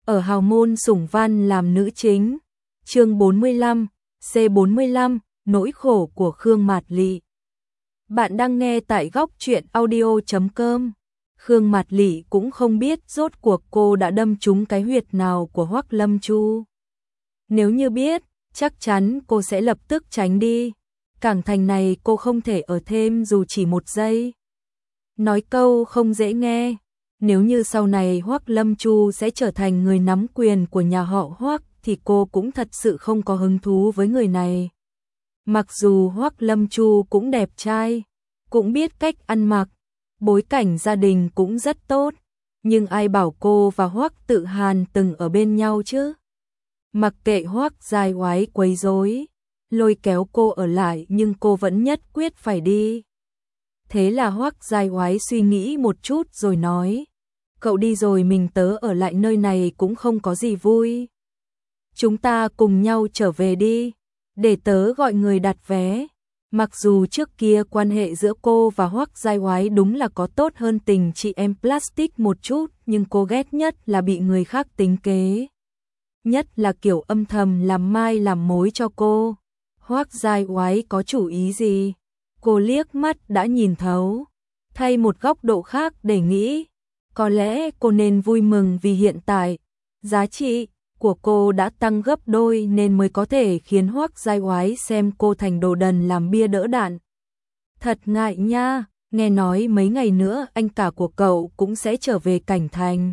ở hào môn sủng văn làm nữ chính. Chương 45, C45, nỗi khổ của Khương Mạt Lị. Bạn đang nghe tại góc truyện audio.com. Khương Mạt Lị cũng không biết rốt cuộc cô đã đâm trúng cái huyệt nào của Hoắc Lâm Chu. Nếu như biết, chắc chắn cô sẽ lập tức tránh đi. Cảng thành này cô không thể ở thêm dù chỉ một giây. Nói câu không dễ nghe, nếu như sau này Hoắc Lâm Chu sẽ trở thành người nắm quyền của nhà họ Hoắc thì cô cũng thật sự không có hứng thú với người này. Mặc dù Hoắc Lâm Chu cũng đẹp trai, cũng biết cách ăn mặc, bối cảnh gia đình cũng rất tốt, nhưng ai bảo cô và Hoắc Tự Hàn từng ở bên nhau chứ? Mặc kệ Hoắc Giai Oái quấy rối, lôi kéo cô ở lại nhưng cô vẫn nhất quyết phải đi. Thế là Hoắc Giai Oái suy nghĩ một chút rồi nói, cậu đi rồi mình tớ ở lại nơi này cũng không có gì vui. Chúng ta cùng nhau trở về đi, để tớ gọi người đặt vé. Mặc dù trước kia quan hệ giữa cô và Hoắc Giai Oái đúng là có tốt hơn tình chị em plastic một chút, nhưng cô ghét nhất là bị người khác tính kế. Nhất là kiểu âm thầm làm mai làm mối cho cô. Hoắc Giai Oái có chủ ý gì? Cô liếc mắt đã nhìn thấu. Thay một góc độ khác để nghĩ, có lẽ cô nên vui mừng vì hiện tại giá trị của cô đã tăng gấp đôi nên mới có thể khiến Hoắc Giai Oái xem cô thành đồ đần làm bia đỡ đạn. Thật ngại nha, nghe nói mấy ngày nữa anh cả của cậu cũng sẽ trở về Cảnh Thành.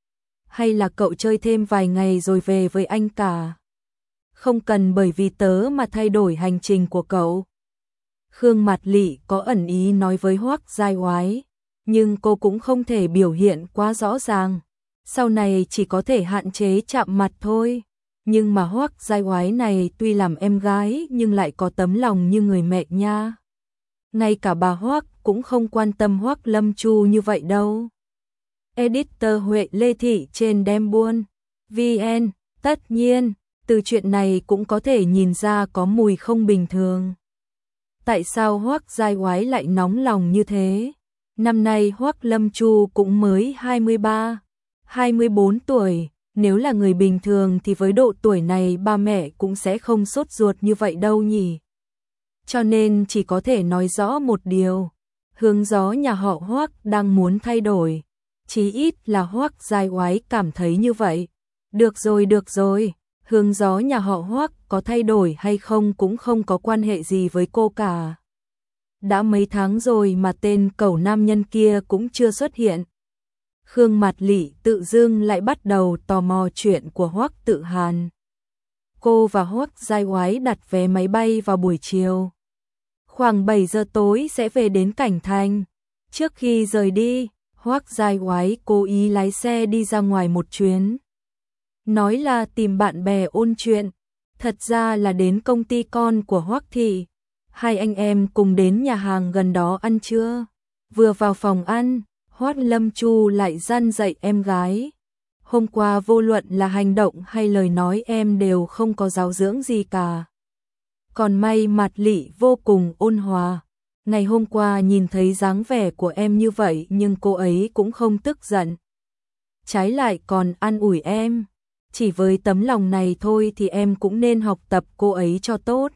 Hay là cậu chơi thêm vài ngày rồi về với anh cả? Không cần bởi vì tớ mà thay đổi hành trình của cậu. Khương Mạt Lị có ẩn ý nói với Hoắc Giai Oái, nhưng cô cũng không thể biểu hiện quá rõ ràng. Sau này chỉ có thể hạn chế chạm mặt thôi. Nhưng mà Hoắc Giai Oái này tuy làm em gái nhưng lại có tấm lòng như người mẹ nha. Ngay cả bà Hoắc cũng không quan tâm Hoắc Lâm Chu như vậy đâu. Editor Huệ Lê Thị trên Đem Buôn VN. Tất nhiên, từ chuyện này cũng có thể nhìn ra có mùi không bình thường. Tại sao Hoắc Giai Oái lại nóng lòng như thế? Năm nay Hoắc Lâm Chu cũng mới 23, 24 tuổi. Nếu là người bình thường thì với độ tuổi này ba mẹ cũng sẽ không sốt ruột như vậy đâu nhỉ. Cho nên chỉ có thể nói rõ một điều. Hướng gió nhà họ Hoắc đang muốn thay đổi. Chí ít là Hoắc Giai Oái cảm thấy như vậy. Được rồi. Hướng gió nhà họ Hoắc có thay đổi hay không cũng không có quan hệ gì với cô cả. Đã mấy tháng rồi mà tên cẩu nam nhân kia cũng chưa xuất hiện. Khương Mạt Lị tự dưng lại bắt đầu tò mò chuyện của Hoắc Tự Hàn. Cô và Hoắc Giai Oái đặt vé máy bay vào buổi chiều. Khoảng 7 giờ tối sẽ về đến Cảnh Thành. Trước khi rời đi, Hoắc Giai Oái cố ý lái xe đi ra ngoài một chuyến. Nói là tìm bạn bè ôn chuyện, thật ra là đến công ty con của Hoắc thị. Hai anh em cùng đến nhà hàng gần đó ăn trưa. Vừa vào phòng ăn, Hoắc Lâm Chu lại răn dạy em gái. Hôm qua vô luận là hành động hay lời nói em đều không có giáo dưỡng gì cả. Còn may Mạt Lị vô cùng ôn hòa. Ngày hôm qua nhìn thấy dáng vẻ của em như vậy nhưng cô ấy cũng không tức giận. Trái lại còn an ủi em. Chỉ với tấm lòng này thôi thì em cũng nên học tập cô ấy cho tốt.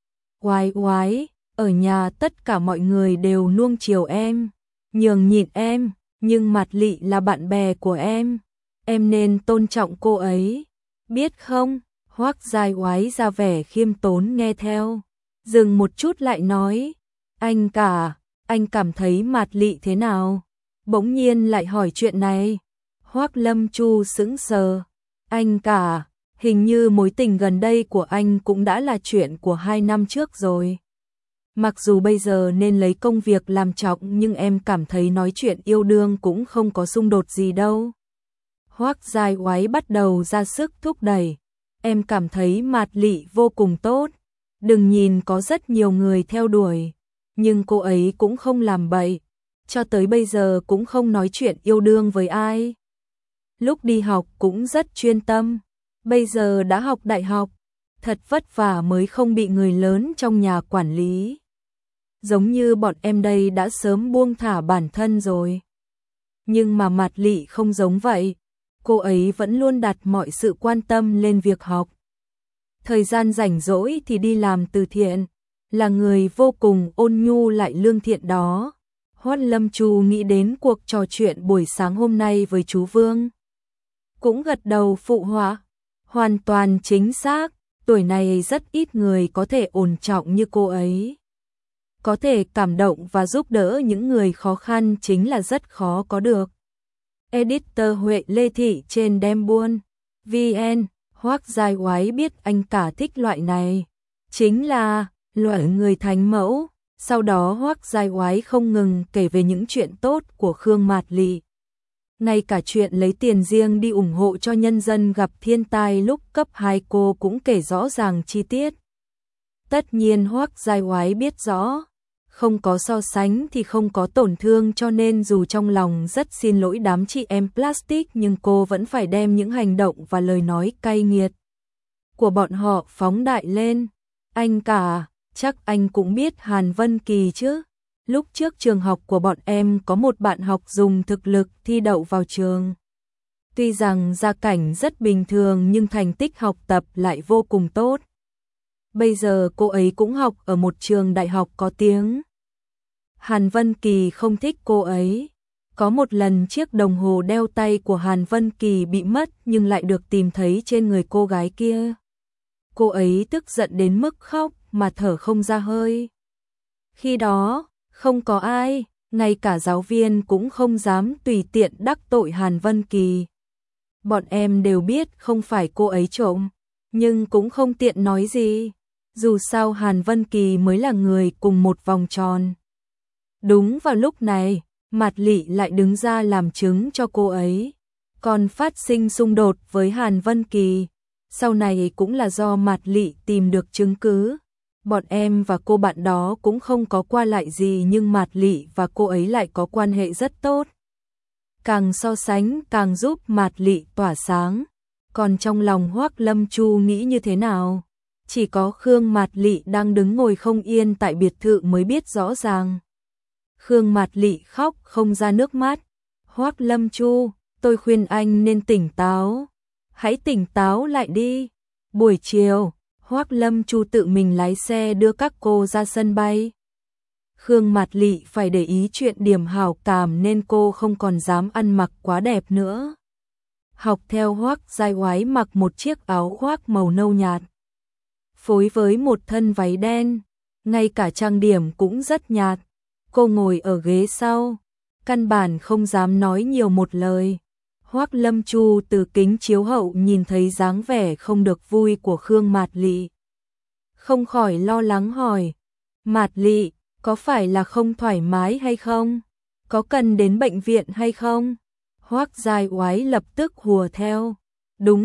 Oái, ở nhà tất cả mọi người đều nuông chiều em, nhường nhịn em, nhưng Mạt Lị là bạn bè của em nên tôn trọng cô ấy, biết không? Hoắc Giai Oái ra vẻ khiêm tốn nghe theo, dừng một chút lại nói, anh cảm thấy Mạt Lị thế nào? Bỗng nhiên lại hỏi chuyện này. Hoắc Lâm Chu sững sờ, anh cả, hình như mối tình gần đây của anh cũng đã là chuyện của 2 năm trước rồi. Mặc dù bây giờ nên lấy công việc làm trọng nhưng em cảm thấy nói chuyện yêu đương cũng không có xung đột gì đâu. Hoắc Giai Oái bắt đầu ra sức thúc đẩy. Em cảm thấy Mạt Lị vô cùng tốt. Đừng nhìn có rất nhiều người theo đuổi. Nhưng cô ấy cũng không làm bậy. Cho tới bây giờ cũng không nói chuyện yêu đương với ai. Lúc đi học cũng rất chuyên tâm. Bây giờ đã học đại học. Thật vất vả mới không bị người lớn trong nhà quản lý. Giống như bọn em đây đã sớm buông thả bản thân rồi. Nhưng mà Mạt Lị không giống vậy. cô ấy vẫn luôn đặt mọi sự quan tâm lên việc học. Thời gian rảnh rỗi thì đi làm từ thiện, là người vô cùng ôn nhu lại lương thiện đó. Hoắc Lâm Chu nghĩ đến cuộc trò chuyện buổi sáng hôm nay với chú Vương. Cũng gật đầu phụ họa, hoàn toàn chính xác, tuổi này rất ít người có thể ổn trọng như cô ấy. Có thể cảm động và giúp đỡ những người khó khăn chính là rất khó có được. Editor Huệ Lê Thị trên Đem Buôn VN. Hoắc Giai Oái biết anh cả thích loại này, chính là loại người thánh mẫu. Sau đó Hoắc Giai Oái không ngừng kể về những chuyện tốt của Khương Mạt Lị. Ngay cả chuyện lấy tiền riêng đi ủng hộ cho nhân dân gặp thiên tai lúc cấp 2 cô cũng kể rõ ràng chi tiết. Tất nhiên Hoắc Giai Oái biết rõ, không có so sánh thì không có tổn thương, cho nên dù trong lòng rất xin lỗi đám chị em plastic nhưng cô vẫn phải đem những hành động và lời nói cay nghiệt của bọn họ phóng đại lên. Anh cả, chắc anh cũng biết Hàn Vân Kỳ chứ? Lúc trước trường học của bọn em có một bạn học dùng thực lực thi đậu vào trường. Tuy rằng gia cảnh rất bình thường nhưng thành tích học tập lại vô cùng tốt. Bây giờ cô ấy cũng học ở một trường đại học có tiếng. Hàn Vân Kỳ không thích cô ấy. Có một lần chiếc đồng hồ đeo tay của Hàn Vân Kỳ bị mất nhưng lại được tìm thấy trên người cô gái kia. Cô ấy tức giận đến mức khóc mà thở không ra hơi. Khi đó, không có ai, ngay cả giáo viên cũng không dám tùy tiện đắc tội Hàn Vân Kỳ. Bọn em đều biết không phải cô ấy trộm, nhưng cũng không tiện nói gì. Dù sao Hàn Vân Kỳ mới là người cùng một vòng tròn. Đúng vào lúc này, Mạt Lị lại đứng ra làm chứng cho cô ấy. Còn phát sinh xung đột với Hàn Vân Kỳ, sau này cũng là do Mạt Lị tìm được chứng cứ. Bọn em và cô bạn đó cũng không có qua lại gì nhưng Mạt Lị và cô ấy lại có quan hệ rất tốt. Càng so sánh càng giúp Mạt Lị tỏa sáng. Còn trong lòng Hoắc Lâm Chu nghĩ như thế nào? Chỉ có Khương Mạt Lị đang đứng ngồi không yên tại biệt thự mới biết rõ ràng. Khương Mạt Lị khóc không ra nước mắt. Hoắc Lâm Chu, tôi khuyên anh nên tỉnh táo. Hãy tỉnh táo lại đi. Buổi chiều, Hoắc Lâm Chu tự mình lái xe đưa các cô ra sân bay. Khương Mạt Lị phải để ý chuyện điểm hảo cảm nên cô không còn dám ăn mặc quá đẹp nữa. Học theo Hoắc Giai Oái mặc một chiếc áo khoác màu nâu nhạt, phối với một thân váy đen, ngay cả trang điểm cũng rất nhạt. Cô ngồi ở ghế sau, căn bản không dám nói nhiều một lời. Hoắc Lâm Chu từ kính chiếu hậu nhìn thấy dáng vẻ không được vui của Khương Mạt Lị, không khỏi lo lắng hỏi: Mạt Lị, có phải là không thoải mái hay không? Có cần đến bệnh viện hay không? Hoắc Giai Oái lập tức hùa theo: đúng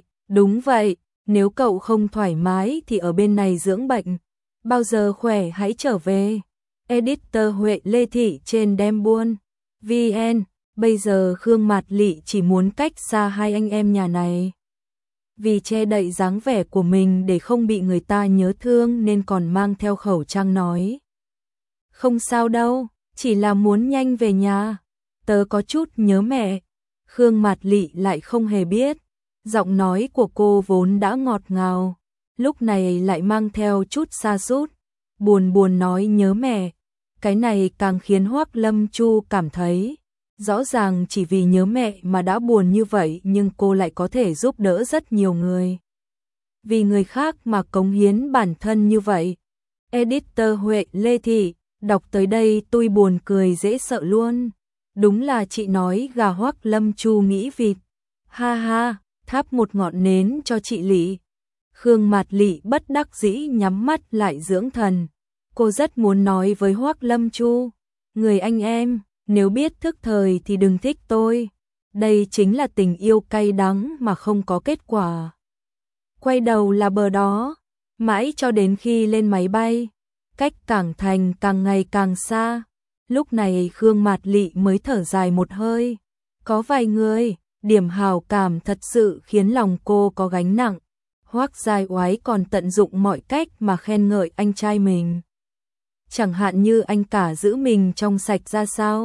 vậy, nếu cậu không thoải mái thì ở bên này dưỡng bệnh, bao giờ khỏe hãy trở về. Editor Huệ Lê Thị trên Đem Buôn VN. Bây giờ Khương Mạt Lị chỉ muốn cách xa hai anh em nhà này. Vì che đậy dáng vẻ của mình để không bị người ta nhớ thương nên còn mang theo khẩu trang nói: không sao đâu, chỉ là muốn nhanh về nhà. Tớ có chút nhớ mẹ. Khương Mạt Lị lại không hề biết, giọng nói của cô vốn đã ngọt ngào, lúc này lại mang theo chút sa sút, buồn nói nhớ mẹ. Cái này càng khiến Hoắc Lâm Chu cảm thấy, rõ ràng chỉ vì nhớ mẹ mà đã buồn như vậy nhưng cô lại có thể giúp đỡ rất nhiều người. Vì người khác mà cống hiến bản thân như vậy. Editor Huệ Lê Thị, đọc tới đây tôi buồn cười dễ sợ luôn. Đúng là chị nói gà Hoắc Lâm Chu nghĩ vịt. Ha ha, thắp một ngọn nến cho chị Lị. Khương Mạt Lị bất đắc dĩ nhắm mắt lại dưỡng thần. Cô rất muốn nói với Hoắc Lâm Chu: người anh em, nếu biết thức thời thì đừng thích tôi. Đây chính là tình yêu cay đắng mà không có kết quả. Quay đầu là bờ đó, mãi cho đến khi lên máy bay, cách Cảng Thành càng ngày càng xa. Lúc này Khương Mạt Lị mới thở dài một hơi. Có vài người, điểm hảo cảm thật sự khiến lòng cô có gánh nặng. Hoắc Giai Oái còn tận dụng mọi cách mà khen ngợi anh trai mình. Chẳng hạn như anh cả giữ mình trong sạch ra sao.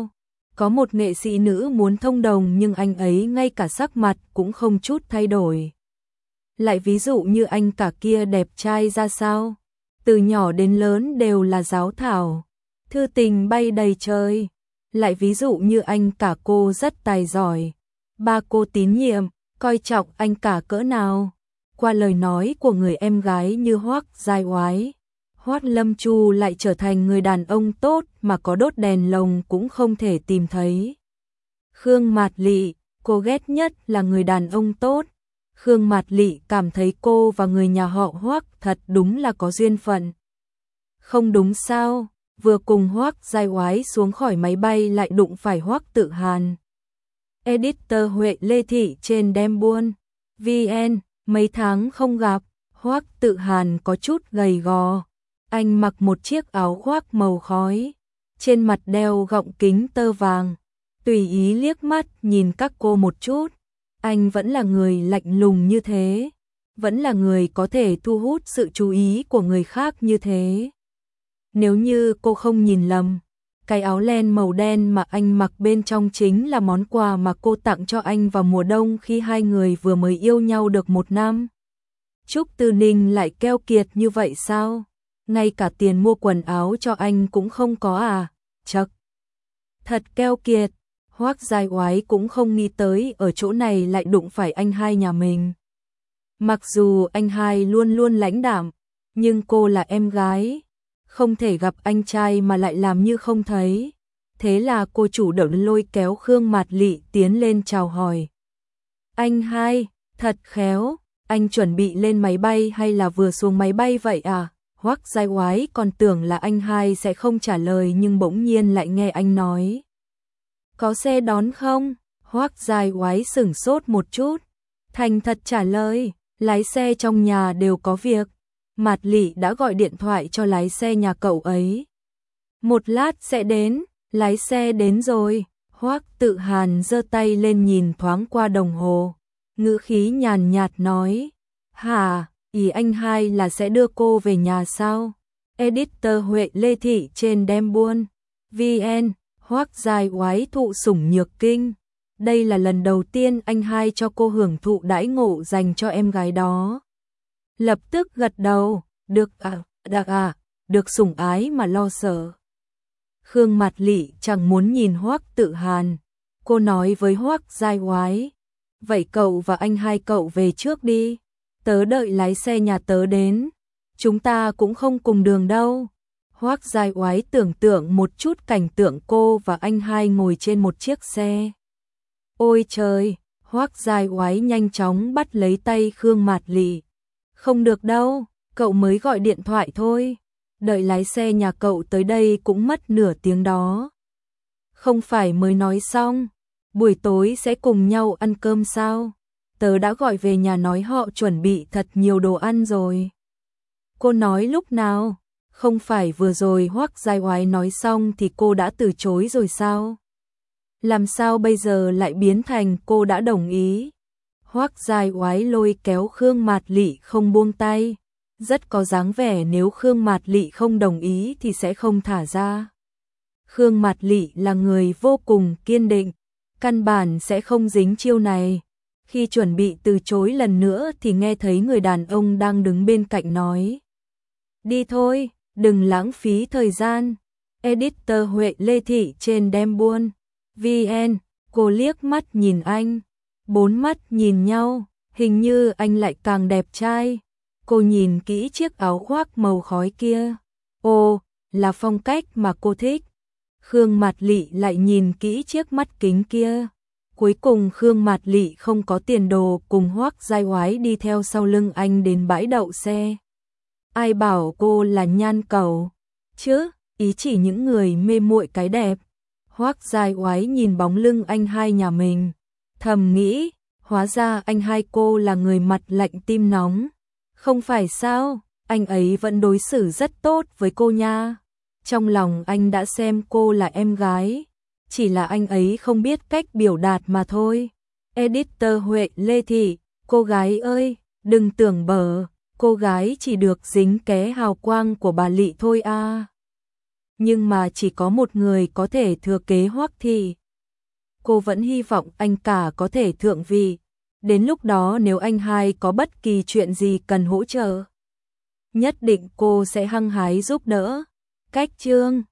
Có một nghệ sĩ nữ muốn thông đồng nhưng anh ấy ngay cả sắc mặt cũng không chút thay đổi. Lại ví dụ như anh cả kia đẹp trai ra sao? Từ nhỏ đến lớn đều là giáo thảo, thư tình bay đầy trời. Lại ví dụ như anh cả cô rất tài giỏi, ba cô tín nhiệm, coi trọng anh cả cỡ nào. Qua lời nói của người em gái như Hoắc Giai Oái, Hoắc Lâm Chu lại trở thành người đàn ông tốt mà có đốt đèn lồng cũng không thể tìm thấy. Khương Mạt Lị, cô ghét nhất là người đàn ông tốt. Khương Mạt Lị cảm thấy cô và người nhà họ Hoắc thật đúng là có duyên phận. Không đúng sao, vừa cùng Hoắc Giai Oái xuống khỏi máy bay lại đụng phải Hoắc Tự Hàn. Editor Huệ Lê Thị trên Đem Buôn VN, mấy tháng không gặp, Hoắc Tự Hàn có chút gầy gò. Anh mặc một chiếc áo khoác màu khói, trên mặt đeo gọng kính tơ vàng, tùy ý liếc mắt nhìn các cô một chút. Anh vẫn là người lạnh lùng như thế, vẫn là người có thể thu hút sự chú ý của người khác như thế. Nếu như cô không nhìn lầm, cái áo len màu đen mà anh mặc bên trong chính là món quà mà cô tặng cho anh vào mùa đông khi hai người vừa mới yêu nhau được 1 năm. Trúc Tư Ninh lại keo kiệt như vậy sao? Ngay cả tiền mua quần áo cho anh cũng không có à? Chậc, thật keo kiệt. Hoắc Giai Oái cũng không nghĩ tới ở chỗ này lại đụng phải anh hai nhà mình. Mặc dù anh hai luôn luôn lãnh đạm, nhưng cô là em gái, không thể gặp anh trai mà lại làm như không thấy. Thế là cô chủ động lôi kéo Khương Mạt Lị tiến lên chào hỏi. Anh hai, thật khéo, anh chuẩn bị lên máy bay hay là vừa xuống máy bay vậy à? Hoắc Giai Oái còn tưởng là anh hai sẽ không trả lời nhưng bỗng nhiên lại nghe anh nói. Có xe đón không? Hoắc Giai Oái sửng sốt một chút, thành thật trả lời, lái xe trong nhà đều có việc. Mạt Lị đã gọi điện thoại cho lái xe nhà cậu ấy. Một lát sẽ đến, lái xe đến rồi. Hoắc Tự Hàn giơ tay lên nhìn thoáng qua đồng hồ, ngữ khí nhàn nhạt nói. Hả, ý anh hai là sẽ đưa cô về nhà sao? Editor Huệ Lê Thị trên Đem Buôn VN. Hoắc Giai Oái thụ sủng nhược kinh. Đây là lần đầu tiên anh hai cho cô hưởng thụ đãi ngộ dành cho em gái đó. Lập tức gật đầu, được được sủng ái mà lo sợ. Khương Mạt Lị chẳng muốn nhìn Hoắc Tự Hàn. Cô nói với Hoắc Giai Oái, vậy cậu và anh hai cậu về trước đi, tớ đợi lái xe nhà tớ đến, chúng ta cũng không cùng đường đâu. Hoắc Giai Oái tưởng tượng một chút cảnh tượng cô và anh hai ngồi trên một chiếc xe. Ôi trời, Hoắc Giai Oái nhanh chóng bắt lấy tay Khương Mạt Lị. Không được đâu, cậu mới gọi điện thoại thôi. Đợi lái xe nhà cậu tới đây cũng mất nửa tiếng đó. Không phải mới nói xong, buổi tối sẽ cùng nhau ăn cơm sao? Tớ đã gọi về nhà nói họ chuẩn bị thật nhiều đồ ăn rồi. Cô nói lúc nào? Không phải vừa rồi Hoắc Giai Oái nói xong thì cô đã từ chối rồi sao? Làm sao bây giờ lại biến thành cô đã đồng ý? Hoắc Giai Oái lôi kéo Khương Mạt Lị không buông tay, rất có dáng vẻ nếu Khương Mạt Lị không đồng ý thì sẽ không thả ra. Khương Mạt Lị là người vô cùng kiên định, căn bản sẽ không dính chiêu này. Khi chuẩn bị từ chối lần nữa thì nghe thấy người đàn ông đang đứng bên cạnh nói. Đi thôi, đừng lãng phí thời gian. Editor Huệ Lê Thị trên Đem Buôn VN. Cô liếc mắt nhìn anh, 4 mắt nhìn nhau, hình như anh lại càng đẹp trai. Cô nhìn kỹ chiếc áo khoác màu khói kia. Ồ, là phong cách mà cô thích. Khương Mạt Lị lại nhìn kỹ chiếc mắt kính kia. Cuối cùng Khương Mạt Lị không có tiền đồ cùng Hoắc Giai Oái đi theo sau lưng anh đến bãi đậu xe. Ai bảo cô là nhan cầu chứ, ý chỉ những người mê muội cái đẹp. Hoắc Giai Oái nhìn bóng lưng anh hai nhà mình, thầm nghĩ, hóa ra anh hai cô là người mặt lạnh tim nóng. Không phải sao, anh ấy vẫn đối xử rất tốt với cô nha. Trong lòng anh đã xem cô là em gái, chỉ là anh ấy không biết cách biểu đạt mà thôi. Editor Huệ Lê Thị, cô gái ơi, đừng tưởng bở, cô gái chỉ được dính ké hào quang của bà Lị thôi à. Nhưng mà chỉ có một người có thể thừa kế Hoắc Thị. cô vẫn hy vọng anh cả có thể thượng vị. Đến lúc đó nếu anh hai có bất kỳ chuyện gì cần hỗ trợ, nhất định cô sẽ hăng hái giúp đỡ. Cách chương